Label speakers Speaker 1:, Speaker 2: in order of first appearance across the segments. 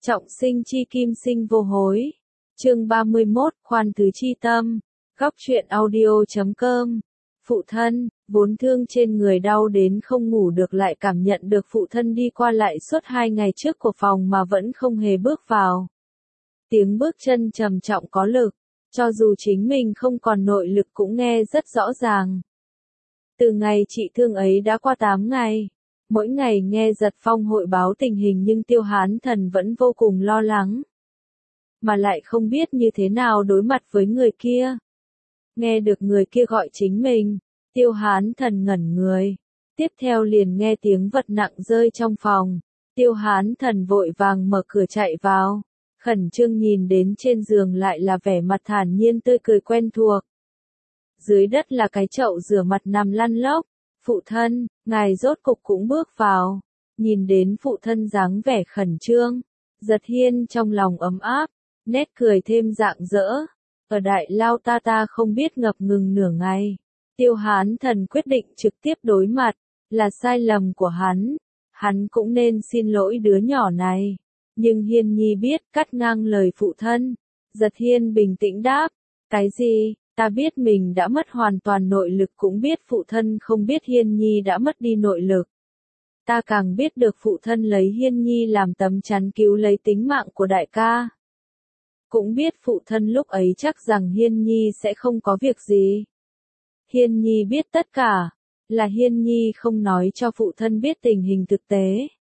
Speaker 1: Trọng sinh chi kim sinh vô hối. Chương 31, khoan thứ chi tâm. Góc truyện audio.com. Phụ thân, vốn thương trên người đau đến không ngủ được lại cảm nhận được phụ thân đi qua lại suốt 2 ngày trước của phòng mà vẫn không hề bước vào. Tiếng bước chân trầm trọng có lực, cho dù chính mình không còn nội lực cũng nghe rất rõ ràng. Từ ngày trị thương ấy đã qua 8 ngày. Mỗi ngày nghe Giật Phong hội báo tình hình nhưng Tiêu Hán Thần vẫn vô cùng lo lắng. Mà lại không biết như thế nào đối mặt với người kia. Nghe được người kia gọi chính mình, Tiêu Hán Thần ngẩn người. Tiếp theo liền nghe tiếng vật nặng rơi trong phòng. Tiêu Hán Thần vội vàng mở cửa chạy vào. Khẩn trương nhìn đến trên giường lại là vẻ mặt thản nhiên tươi cười quen thuộc. Dưới đất là cái chậu rửa mặt nằm lăn lóc. Phụ thân, ngài rốt cục cũng bước vào. Nhìn đến phụ thân dáng vẻ khẩn trương, Giật Hiên trong lòng ấm áp, nét cười thêm rạng rỡ. Ở Đại Lao ta không biết ngập ngừng nửa ngày. Tiêu Hán Thần quyết định trực tiếp đối mặt, là sai lầm của hắn. Hắn cũng nên xin lỗi đứa nhỏ này. Nhưng Hiên Nhi biết cắt ngang lời phụ thân. Giật Hiên bình tĩnh đáp, cái gì? Ta biết mình đã mất hoàn toàn nội lực cũng biết phụ thân không biết Hiên Nhi đã mất đi nội lực. Ta càng biết được phụ thân lấy Hiên Nhi làm tấm chắn cứu lấy tính mạng của đại ca. Cũng biết phụ thân lúc ấy chắc rằng Hiên Nhi sẽ không có việc gì. Hiên Nhi biết tất cả, là Hiên Nhi không nói cho phụ thân biết tình hình thực tế.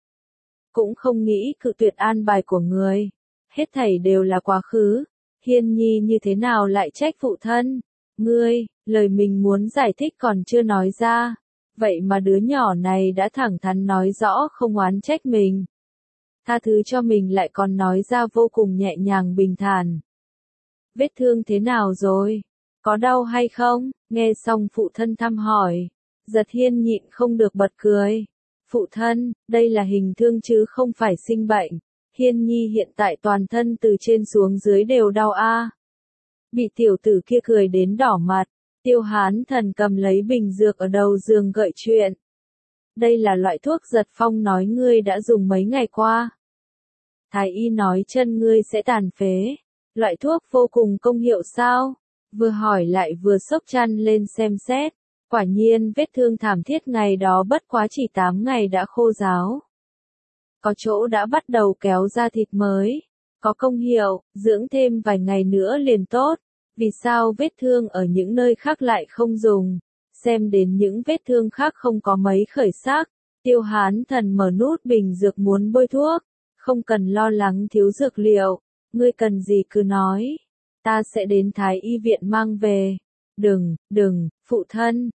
Speaker 1: Cũng không nghĩ cự tuyệt an bài của người. Hết thảy đều là quá khứ. Hiên Nhi như thế nào lại trách phụ thân? Ngươi, lời mình muốn giải thích còn chưa nói ra. Vậy mà đứa nhỏ này đã thẳng thắn nói rõ không oán trách mình. Tha thứ cho mình lại còn nói ra vô cùng nhẹ nhàng bình thản. Vết thương thế nào rồi? Có đau hay không? Nghe xong phụ thân thăm hỏi. Giật Hiên nhịn không được bật cười. Phụ thân, đây là hình thương chứ không phải sinh bệnh. Hiên Nhi hiện tại toàn thân từ trên xuống dưới đều đau a. Bị tiểu tử kia cười đến đỏ mặt, Tiêu Hán Thần cầm lấy bình dược ở đầu giường gợi chuyện. Đây là loại thuốc Giật Phong nói ngươi đã dùng mấy ngày qua. Thái y nói chân ngươi sẽ tàn phế. Loại thuốc vô cùng công hiệu sao? Vừa hỏi lại vừa xốc chăn lên xem xét. Quả nhiên vết thương thảm thiết ngày đó bất quá chỉ 8 ngày đã khô ráo. Có chỗ đã bắt đầu kéo ra thịt mới. Có công hiệu, dưỡng thêm vài ngày nữa liền tốt. Vì sao vết thương ở những nơi khác lại không dùng? Xem đến những vết thương khác không có mấy khởi sắc. Tiêu Hán Thần mở nút bình dược muốn bôi thuốc. Không cần lo lắng thiếu dược liệu. Ngươi cần gì cứ nói. Ta sẽ đến Thái y viện mang về. Đừng, phụ thân,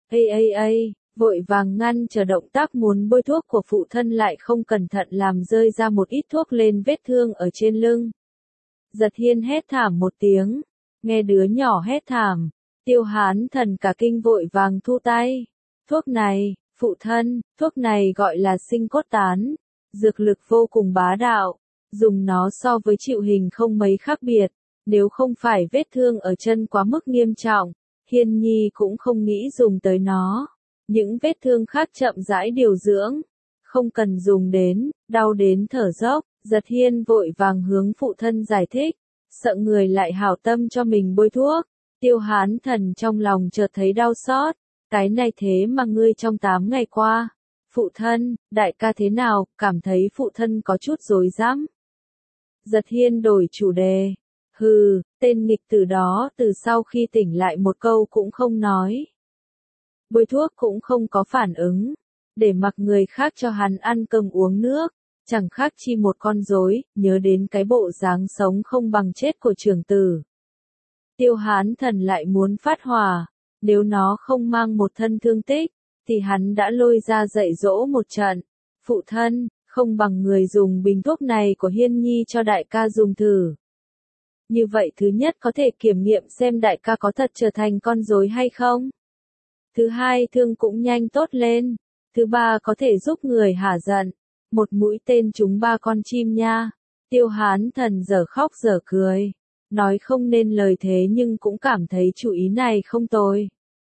Speaker 1: vội vàng ngăn chờ động tác muốn bôi thuốc của phụ thân lại không cẩn thận làm rơi ra một ít thuốc lên vết thương ở trên lưng. Giật Hiên hét thảm một tiếng, nghe đứa nhỏ hét thảm, Tiêu Hán Thần cả kinh vội vàng thu tay. Thuốc này, phụ thân, thuốc này gọi là sinh cốt tán, dược lực vô cùng bá đạo, dùng nó so với chịu hình không mấy khác biệt, nếu không phải vết thương ở chân quá mức nghiêm trọng, Hiên Nhi cũng không nghĩ dùng tới nó. Những vết thương khác chậm rãi điều dưỡng, không cần dùng đến, đau đến thở dốc. Giật Hiên vội vàng hướng phụ thân giải thích, sợ người lại hảo tâm cho mình bôi thuốc. Tiêu Hán Thần trong lòng chợt thấy đau xót, cái này thế mà ngươi trong 8 ngày qua. Phụ thân, đại ca thế nào, cảm thấy phụ thân có chút rối rắm. Giật Hiên đổi chủ đề. Hừ, tên nghịch tử đó từ sau khi tỉnh lại một câu cũng không nói. Bôi thuốc cũng không có phản ứng. Để mặc người khác cho hắn ăn cơm uống nước. Chẳng khác chi một con rối, nhớ đến cái bộ dáng sống không bằng chết của trưởng tử. Tiêu Hán Thần lại muốn phát hỏa. Nếu nó không mang một thân thương tích, thì hắn đã lôi ra dạy dỗ một trận. Phụ thân, không bằng người dùng bình thuốc này của Hiên Nhi cho đại ca dùng thử. Như vậy thứ nhất có thể kiểm nghiệm xem đại ca có thật trở thành con rối hay không. Thứ hai thương cũng nhanh tốt lên. Thứ ba có thể giúp người hả giận. Một mũi tên trúng 3 con chim nha. Tiêu Hán Thần dở khóc dở cười. Nói không nên lời thế nhưng cũng cảm thấy chủ ý này không tồi.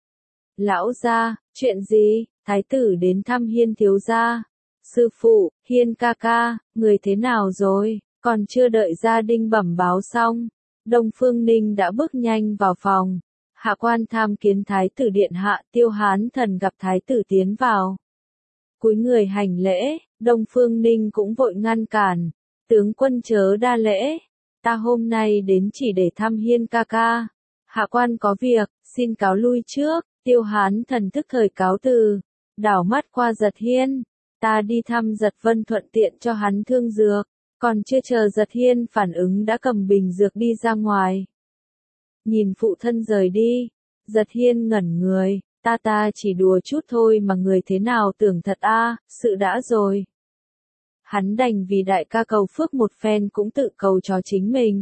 Speaker 1: Lão gia, chuyện gì? Thái tử đến thăm Hiên thiếu gia. Sư phụ, Hiên ca ca, người thế nào rồi? Còn chưa đợi gia đình bẩm báo xong, Đông Phương Ninh đã bước nhanh vào phòng. Hạ quan tham kiến thái tử điện hạ. Tiêu Hán Thần gặp thái tử tiến vào. Cúi người hành lễ, Đông Phương Ninh cũng vội ngăn cản. Tướng quân chớ đa lễ, ta hôm nay đến chỉ để thăm Hiên ca ca. Hạ quan có việc, xin cáo lui trước. Tiêu Hán Thần tức thời cáo từ, đảo mắt qua Giật Hiên. Ta đi thăm Giật Vân thuận tiện cho hắn thương dược. Còn chưa chờ Giật Hiên phản ứng đã cầm bình dược đi ra ngoài. Nhìn phụ thân rời đi, Giật Hiên ngẩn người, ta chỉ đùa chút thôi mà người thế nào tưởng thật a, sự đã rồi. Hắn đành vì đại ca cầu phước một phen cũng tự cầu cho chính mình.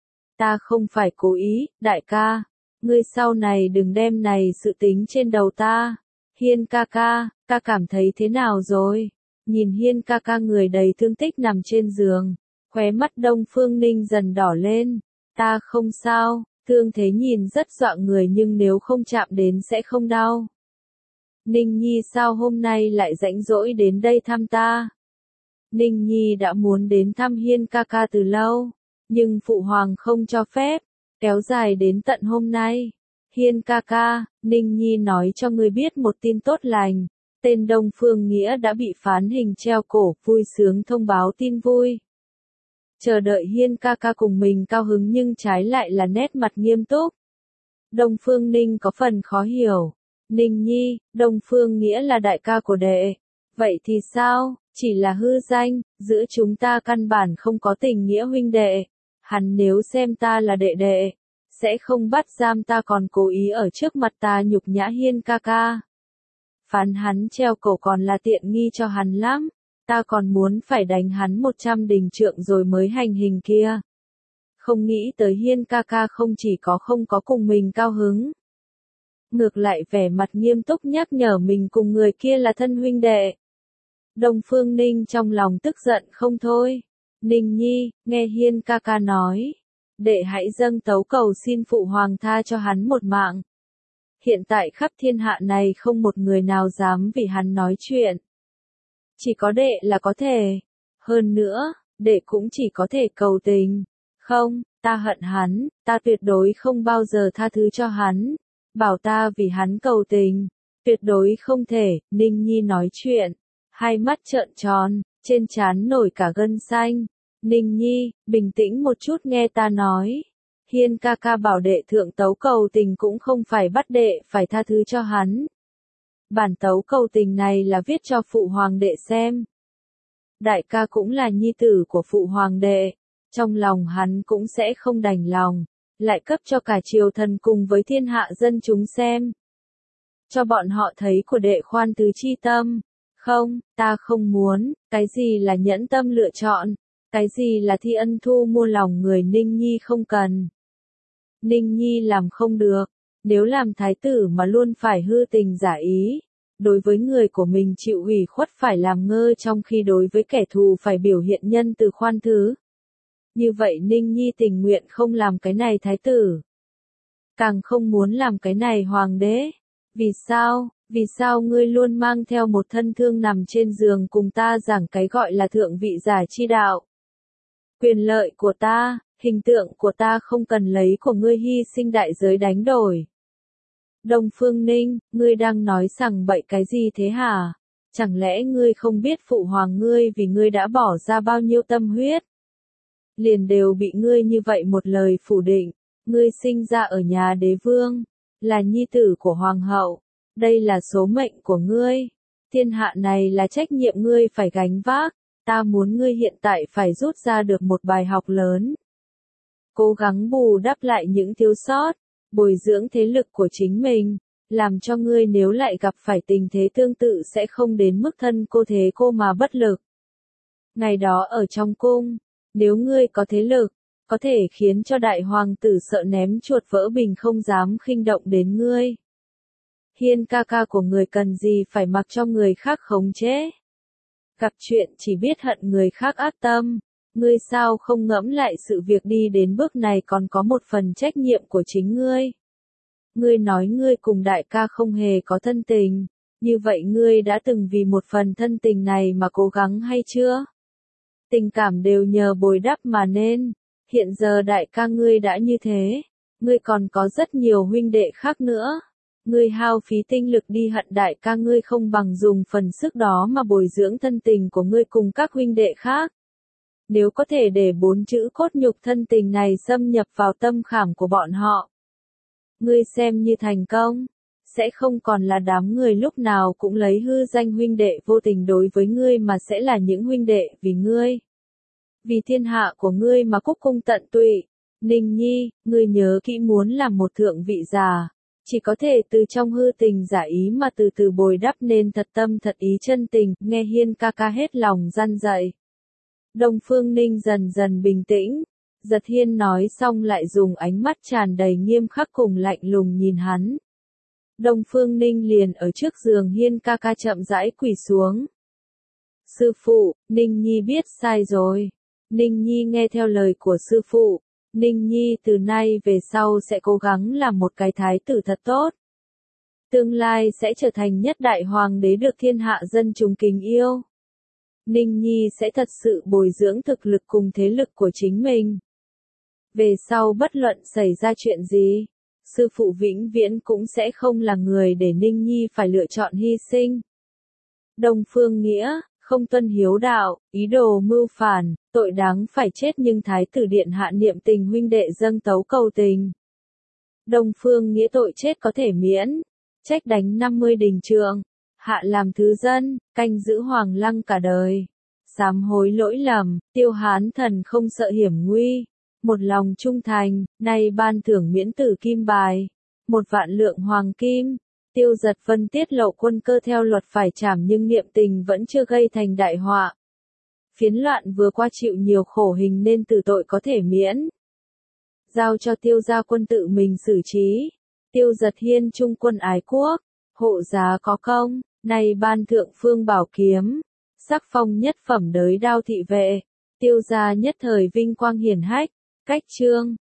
Speaker 1: Ta không phải cố ý, đại ca, ngươi sau này đừng đem này sự tính trên đầu ta. Hiên ca ca cảm thấy thế nào rồi? Nhìn Hiên ca ca người đầy thương tích nằm trên giường, khóe mắt Đông Phương Ninh dần đỏ lên. Ta không sao, thương thế nhìn rất dọa người nhưng nếu không chạm đến sẽ không đau. Ninh Nhi sao hôm nay lại rảnh rỗi đến đây thăm ta? Ninh Nhi đã muốn đến thăm Hiên ca ca từ lâu, nhưng phụ hoàng không cho phép, kéo dài đến tận hôm nay. Hiên ca ca, Ninh Nhi nói cho ngươi biết một tin tốt lành. Tên Đông Phương Nghĩa đã bị phán hình treo cổ, vui sướng thông báo tin vui. Chờ đợi Hiên ca ca cùng mình cao hứng nhưng trái lại là nét mặt nghiêm túc. Đông Phương Ninh có phần khó hiểu. Ninh Nhi, Đông Phương Nghĩa là đại ca của đệ. Vậy thì sao, chỉ là hư danh, giữa chúng ta căn bản không có tình nghĩa huynh đệ. Hắn nếu xem ta là đệ đệ, sẽ không bắt giam ta còn cố ý ở trước mặt ta nhục nhã Hiên ca ca. Phán hắn treo cổ còn là tiện nghi cho hắn lắm, ta còn muốn phải đánh hắn 100 đình trượng rồi mới hành hình kia. Không nghĩ tới Hiên ca ca không chỉ không có cùng mình cao hứng. Ngược lại vẻ mặt nghiêm túc nhắc nhở mình cùng người kia là thân huynh đệ. Đông Phương Ninh trong lòng tức giận không thôi. Ninh Nhi, nghe Hiên ca ca nói, đệ hãy dâng tấu cầu xin phụ hoàng tha cho hắn một mạng. Hiện tại khắp thiên hạ này không một người nào dám vì hắn nói chuyện. Chỉ có đệ là có thể. Hơn nữa, đệ cũng chỉ có thể cầu tình. Không, ta hận hắn, ta tuyệt đối không bao giờ tha thứ cho hắn. Bảo ta vì hắn cầu tình, tuyệt đối không thể. Ninh Nhi nói chuyện, hai mắt trợn tròn, trên trán nổi cả gân xanh. Ninh Nhi, bình tĩnh một chút nghe ta nói. Hiên ca ca bảo đệ thượng tấu cầu tình cũng không phải bắt đệ phải tha thứ cho hắn. Bản tấu cầu tình này là viết cho phụ hoàng đệ xem. Đại ca cũng là nhi tử của phụ hoàng đệ, trong lòng hắn cũng sẽ không đành lòng, lại cấp cho cả triều thần cùng với thiên hạ dân chúng xem. Cho bọn họ thấy của đệ khoan từ chi tâm. Không, ta không muốn, cái gì là nhẫn tâm lựa chọn, cái gì là thi ân thu mua lòng người. Ninh Nhi không cần. Ninh Nhi làm không được, nếu làm thái tử mà luôn phải hư tình giả ý, đối với người của mình chịu ủy khuất phải làm ngơ trong khi đối với kẻ thù phải biểu hiện nhân từ khoan thứ. Như vậy Ninh Nhi tình nguyện không làm cái này thái tử. Càng không muốn làm cái này hoàng đế. Vì sao? Vì sao ngươi luôn mang theo một thân thương nằm trên giường cùng ta giảng cái gọi là thượng vị giả chi đạo? Quyền lợi của ta, hình tượng của ta không cần lấy của ngươi hy sinh đại giới đánh đổi. Đông Phương Ninh, ngươi đang nói sằng bậy cái gì thế hả? Chẳng lẽ ngươi không biết phụ hoàng ngươi vì ngươi đã bỏ ra bao nhiêu tâm huyết? Liền đều bị ngươi như vậy một lời phủ định. Ngươi sinh ra ở nhà đế vương, là nhi tử của hoàng hậu. Đây là số mệnh của ngươi. Thiên hạ này là trách nhiệm ngươi phải gánh vác. Ta muốn ngươi hiện tại phải rút ra được một bài học lớn. Cố gắng bù đắp lại những thiếu sót, bồi dưỡng thế lực của chính mình, làm cho ngươi nếu lại gặp phải tình thế tương tự sẽ không đến mức thân cô thế cô mà bất lực. Ngày đó ở trong cung, nếu ngươi có thế lực, có thể khiến cho đại hoàng tử sợ ném chuột vỡ bình không dám khinh động đến ngươi. Hiên ca ca của người cần gì phải mặc cho người khác khống chế. Gặp chuyện chỉ biết hận người khác ác tâm. Ngươi sao không ngẫm lại sự việc đi đến bước này còn có một phần trách nhiệm của chính ngươi. Ngươi nói ngươi cùng đại ca không hề có thân tình. Như vậy ngươi đã từng vì một phần thân tình này mà cố gắng hay chưa? tình cảm đều nhờ bồi đắp mà nên. Hiện giờ đại ca ngươi đã như thế, ngươi còn có rất nhiều huynh đệ khác nữa. Ngươi hao phí tinh lực đi hận đại ca ngươi không bằng dùng phần sức đó mà bồi dưỡng thân tình của ngươi cùng các huynh đệ khác. Nếu có thể để 4 chữ cốt nhục thân tình này xâm nhập vào tâm khảm của bọn họ, ngươi xem như thành công, sẽ không còn là đám người lúc nào cũng lấy hư danh huynh đệ vô tình đối với ngươi mà sẽ là những huynh đệ vì ngươi. Vì thiên hạ của ngươi mà cúc cung tận tụy. Ninh Nhi, ngươi nhớ kỹ muốn làm một thượng vị già, chỉ có thể từ trong hư tình giả ý mà từ từ bồi đắp nên thật tâm thật ý chân tình, nghe Hiên ca ca hết lòng răn dạy. Đông Phương Ninh dần dần bình tĩnh, Giật Hiên nói xong lại dùng ánh mắt tràn đầy nghiêm khắc cùng lạnh lùng nhìn hắn. Đông Phương Ninh liền ở trước giường Hiên ca ca chậm rãi quỳ xuống. Sư phụ, Ninh Nhi biết sai rồi. Ninh Nhi nghe theo lời của sư phụ. Ninh Nhi từ nay về sau sẽ cố gắng làm một cái thái tử thật tốt. Tương lai sẽ trở thành nhất đại hoàng đế được thiên hạ dân chúng kính yêu. Ninh Nhi sẽ thật sự bồi dưỡng thực lực cùng thế lực của chính mình. Về sau bất luận xảy ra chuyện gì, sư phụ vĩnh viễn cũng sẽ không là người để Ninh Nhi phải lựa chọn hy sinh. Đông Phương Nghĩa, không tuân hiếu đạo, ý đồ mưu phản, tội đáng phải chết nhưng Thái tử Điện hạ niệm tình huynh đệ dâng tấu cầu tình. Đông Phương Nghĩa tội chết có thể miễn, trách đánh 50 đình trượng, hạ làm thứ dân, canh giữ hoàng lăng cả đời. Sám hối lỗi lầm, Tiêu Hán thần không sợ hiểm nguy, một lòng trung thành, nay ban thưởng miễn tử kim bài, 1.000.000 lượng hoàng kim. Tiêu Giật Vân tiết lộ quân cơ theo luật phải trảm nhưng niệm tình vẫn chưa gây thành đại họa. Phiến loạn vừa qua chịu nhiều khổ hình nên tử tội có thể miễn. Giao cho Tiêu gia quân tự mình xử trí. Tiêu Giật Hiên trung quân ái quốc, hộ giá có công, nay ban thượng phương bảo kiếm, sắc phong nhất phẩm đới đao thị vệ. Tiêu gia nhất thời vinh quang hiển hách, cách chương.